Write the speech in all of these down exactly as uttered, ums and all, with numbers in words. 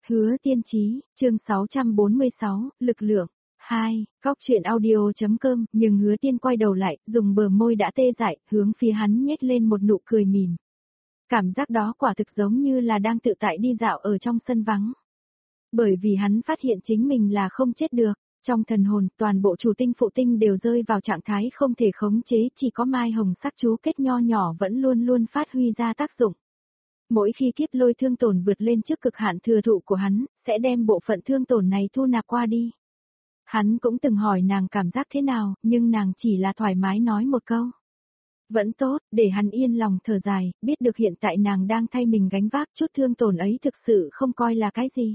Hứa Tiên Chí, chương sáu trăm bốn mươi sáu, lực lượng. hai, Cóc truyện audio.com, nhưng Hứa Tiên quay đầu lại, dùng bờ môi đã tê dại, hướng phía hắn nhếch lên một nụ cười mỉm. Cảm giác đó quả thực giống như là đang tự tại đi dạo ở trong sân vắng. Bởi vì hắn phát hiện chính mình là không chết được, trong thần hồn, toàn bộ chủ tinh phụ tinh đều rơi vào trạng thái không thể khống chế, chỉ có mai hồng sắc chú kết nho nhỏ vẫn luôn luôn phát huy ra tác dụng. Mỗi khi kiếp lôi thương tổn vượt lên trước cực hạn thừa thụ của hắn, sẽ đem bộ phận thương tổn này thu nạp qua đi. Hắn cũng từng hỏi nàng cảm giác thế nào, nhưng nàng chỉ là thoải mái nói một câu. Vẫn tốt, để hắn yên lòng thở dài, biết được hiện tại nàng đang thay mình gánh vác chút thương tổn ấy thực sự không coi là cái gì.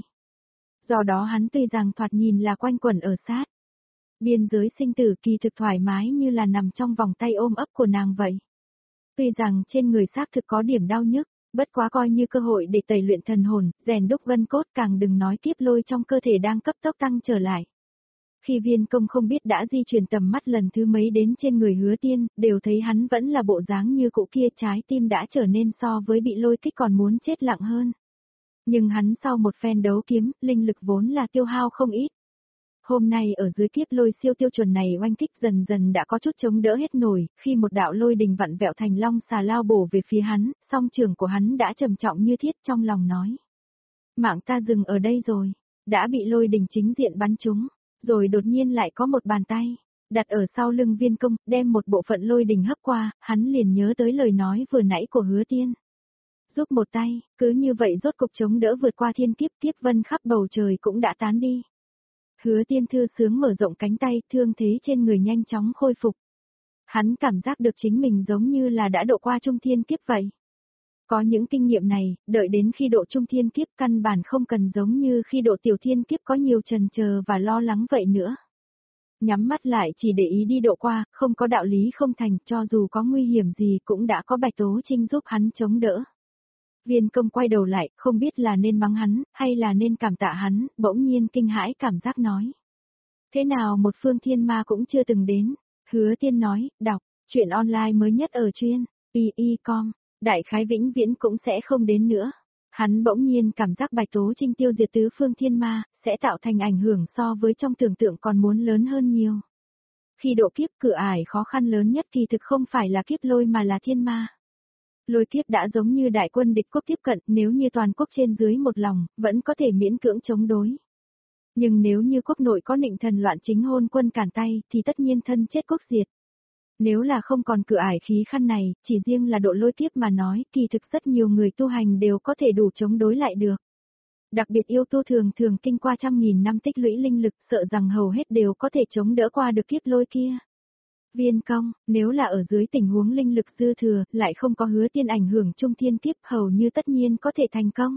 Do đó hắn tuy rằng thoạt nhìn là quanh quẩn ở sát biên giới sinh tử, kỳ thực thoải mái như là nằm trong vòng tay ôm ấp của nàng vậy. Tuy rằng trên người xác thực có điểm đau nhức, bất quá coi như cơ hội để tẩy luyện thần hồn, rèn đúc gân cốt, càng đừng nói kiếp lôi trong cơ thể đang cấp tốc tăng trở lại. Khi Viên Công không biết đã di chuyển tầm mắt lần thứ mấy đến trên người Hứa Tiên, đều thấy hắn vẫn là bộ dáng như cũ kia, trái tim đã trở nên so với bị lôi kích còn muốn chết lặng hơn. Nhưng hắn sau một phen đấu kiếm, linh lực vốn là tiêu hao không ít. Hôm nay ở dưới kiếp lôi siêu tiêu chuẩn này oanh kích dần dần đã có chút chống đỡ hết nổi, khi một đạo lôi đình vặn vẹo thành long xà lao bổ về phía hắn, song trường của hắn đã trầm trọng như thiết, trong lòng nói. Mạng ta dừng ở đây rồi, đã bị lôi đình chính diện bắn trúng, rồi đột nhiên lại có một bàn tay đặt ở sau lưng Viên Công, đem một bộ phận lôi đình hấp qua, hắn liền nhớ tới lời nói vừa nãy của Hứa Tiên. Giúp một tay, cứ như vậy rốt cục chống đỡ vượt qua thiên kiếp, kiếp vân khắp bầu trời cũng đã tán đi. Hứa Tiên thư sướng mở rộng cánh tay, thương thế trên người nhanh chóng khôi phục. Hắn cảm giác được chính mình giống như là đã độ qua trung thiên kiếp vậy. Có những kinh nghiệm này, đợi đến khi độ trung thiên kiếp căn bản không cần giống như khi độ tiểu thiên kiếp có nhiều chần chờ và lo lắng vậy nữa. Nhắm mắt lại chỉ để ý đi độ qua, không có đạo lý không thành, cho dù có nguy hiểm gì cũng đã có Bạch Tố Trinh giúp hắn chống đỡ. Viên Công quay đầu lại, không biết là nên mắng hắn, hay là nên cảm tạ hắn, bỗng nhiên kinh hãi cảm giác nói. Thế nào một phương thiên ma cũng chưa từng đến, Hứa Tiên nói, đọc, chuyện online mới nhất ở chuyên, i i com, đại khái vĩnh viễn cũng sẽ không đến nữa. Hắn bỗng nhiên cảm giác Bạch Tố Trinh tiêu diệt tứ phương thiên ma, sẽ tạo thành ảnh hưởng so với trong tưởng tượng còn muốn lớn hơn nhiều. Khi độ kiếp cửa ải khó khăn lớn nhất kỳ thực không phải là kiếp lôi mà là thiên ma. Lôi kiếp đã giống như đại quân địch quốc tiếp cận, nếu như toàn quốc trên dưới một lòng, vẫn có thể miễn cưỡng chống đối. Nhưng nếu như quốc nội có nịnh thần loạn chính hôn quân cản tay, thì tất nhiên thân chết quốc diệt. Nếu là không còn cửa ải khí khăn này, chỉ riêng là độ lôi kiếp mà nói, kỳ thực rất nhiều người tu hành đều có thể đủ chống đối lại được. Đặc biệt yêu tu thường thường kinh qua trăm nghìn năm tích lũy linh lực, sợ rằng hầu hết đều có thể chống đỡ qua được kiếp lôi kia. Viên Công, nếu là ở dưới tình huống linh lực dư thừa, lại không có Hứa Tiên ảnh hưởng trung thiên kiếp, hầu như tất nhiên có thể thành công.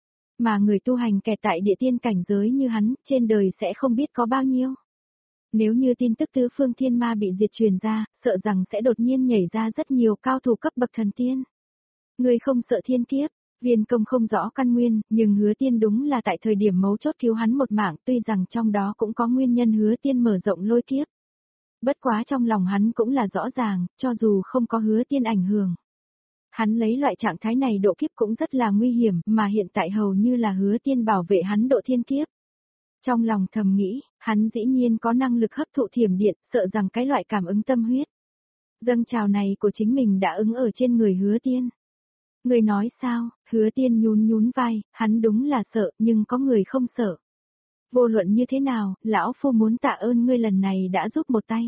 Mà người tu hành kẹt tại địa tiên cảnh giới như hắn, trên đời sẽ không biết có bao nhiêu. Nếu như tin tức tứ phương thiên ma bị diệt truyền ra, sợ rằng sẽ đột nhiên nhảy ra rất nhiều cao thủ cấp bậc thần tiên. Người không sợ thiên kiếp, Viên Công không rõ căn nguyên, nhưng Hứa Tiên đúng là tại thời điểm mấu chốt cứu hắn một mạng, tuy rằng trong đó cũng có nguyên nhân Hứa Tiên mở rộng lôi kiếp. Bất quá trong lòng hắn cũng là rõ ràng, cho dù không có Hứa Tiên ảnh hưởng. Hắn lấy loại trạng thái này độ kiếp cũng rất là nguy hiểm, mà hiện tại hầu như là Hứa Tiên bảo vệ hắn độ thiên kiếp. Trong lòng thầm nghĩ, hắn dĩ nhiên có năng lực hấp thụ thiểm điện, sợ rằng cái loại cảm ứng tâm huyết dâng trào này của chính mình đã ứng ở trên người Hứa Tiên. Người nói sao? Hứa Tiên nhún nhún vai, hắn đúng là sợ, nhưng có người không sợ. Vô luận như thế nào, lão phu muốn tạ ơn ngươi lần này đã giúp một tay.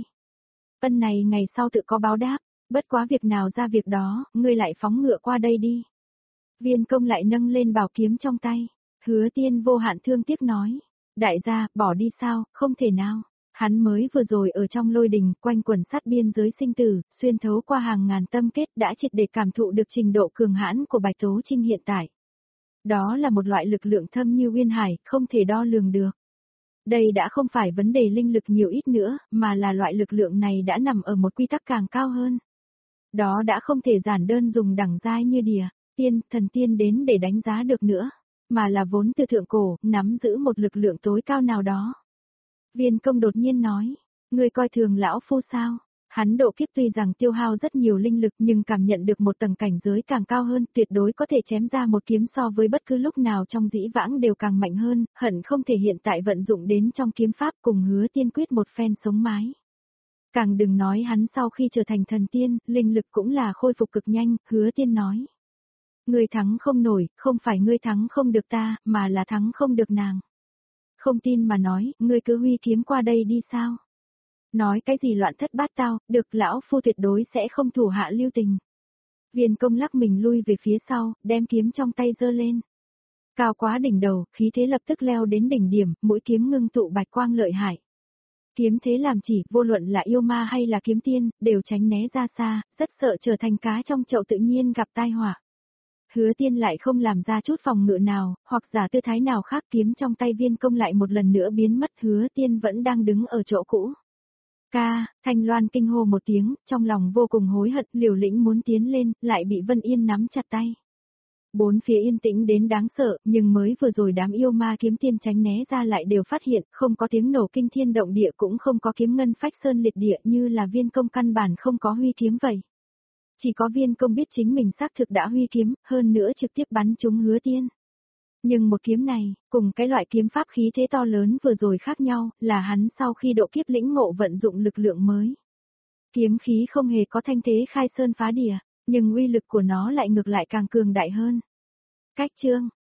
Ân này ngày sau tự có báo đáp, bất quá việc nào ra việc đó, ngươi lại phóng ngựa qua đây đi. Viên Công lại nâng lên bảo kiếm trong tay, Hứa Tiên vô hạn thương tiếc nói, đại gia, bỏ đi sao, không thể nào. Hắn mới vừa rồi ở trong lôi đình, quanh quẩn sát biên giới sinh tử, xuyên thấu qua hàng ngàn tâm kết đã triệt để cảm thụ được trình độ cường hãn của Bạch Tố Trinh hiện tại. Đó là một loại lực lượng thâm như uyên hải, không thể đo lường được. Đây đã không phải vấn đề linh lực nhiều ít nữa, mà là loại lực lượng này đã nằm ở một quy tắc càng cao hơn. Đó đã không thể giản đơn dùng đẳng giai như đìa, tiên, thần tiên đến để đánh giá được nữa, mà là vốn từ thượng cổ, nắm giữ một lực lượng tối cao nào đó. Viên Công đột nhiên nói, ngươi coi thường lão phu sao? Hắn độ kiếp tuy rằng tiêu hao rất nhiều linh lực nhưng cảm nhận được một tầng cảnh giới càng cao hơn, tuyệt đối có thể chém ra một kiếm so với bất cứ lúc nào trong dĩ vãng đều càng mạnh hơn, hận không thể hiện tại vận dụng đến trong kiếm pháp cùng Hứa Tiên quyết một phen sống mái. Càng đừng nói hắn sau khi trở thành thần tiên, linh lực cũng là khôi phục cực nhanh, Hứa Tiên nói. Ngươi thắng không nổi, không phải ngươi thắng không được ta, mà là thắng không được nàng. Không tin mà nói, ngươi cứ huy kiếm qua đây đi sao? Nói cái gì loạn thất bát tao, được lão phu tuyệt đối sẽ không thủ hạ lưu tình. Viên công lắc mình lui về phía sau, đem kiếm trong tay giơ lên. Cao quá đỉnh đầu, khí thế lập tức leo đến đỉnh điểm, mũi kiếm ngưng tụ bạch quang lợi hại. Kiếm thế làm chỉ, vô luận là yêu ma hay là kiếm tiên, đều tránh né ra xa, rất sợ trở thành cá trong chậu tự nhiên gặp tai họa. Hứa Tiên lại không làm ra chút phòng ngự nào, hoặc giả tư thái nào khác, kiếm trong tay viên công lại một lần nữa biến mất. Hứa Tiên vẫn đang đứng ở chỗ cũ. Ca, Thanh Loan kinh hô một tiếng, trong lòng vô cùng hối hận, liều lĩnh muốn tiến lên, lại bị Vân Yên nắm chặt tay. Bốn phía yên tĩnh đến đáng sợ, nhưng mới vừa rồi đám yêu ma kiếm tiên tránh né ra lại đều phát hiện, không có tiếng nổ kinh thiên động địa, cũng không có kiếm ngân phách sơn liệt địa, như là viên công căn bản không có huy kiếm vậy. Chỉ có viên công biết chính mình xác thực đã huy kiếm, hơn nữa trực tiếp bắn trúng Hứa Tiên. Nhưng một kiếm này, cùng cái loại kiếm pháp khí thế to lớn vừa rồi khác nhau, là hắn sau khi độ kiếp lĩnh ngộ vận dụng lực lượng mới. Kiếm khí không hề có thanh thế khai sơn phá địa, nhưng uy lực của nó lại ngược lại càng cường đại hơn. Cách chương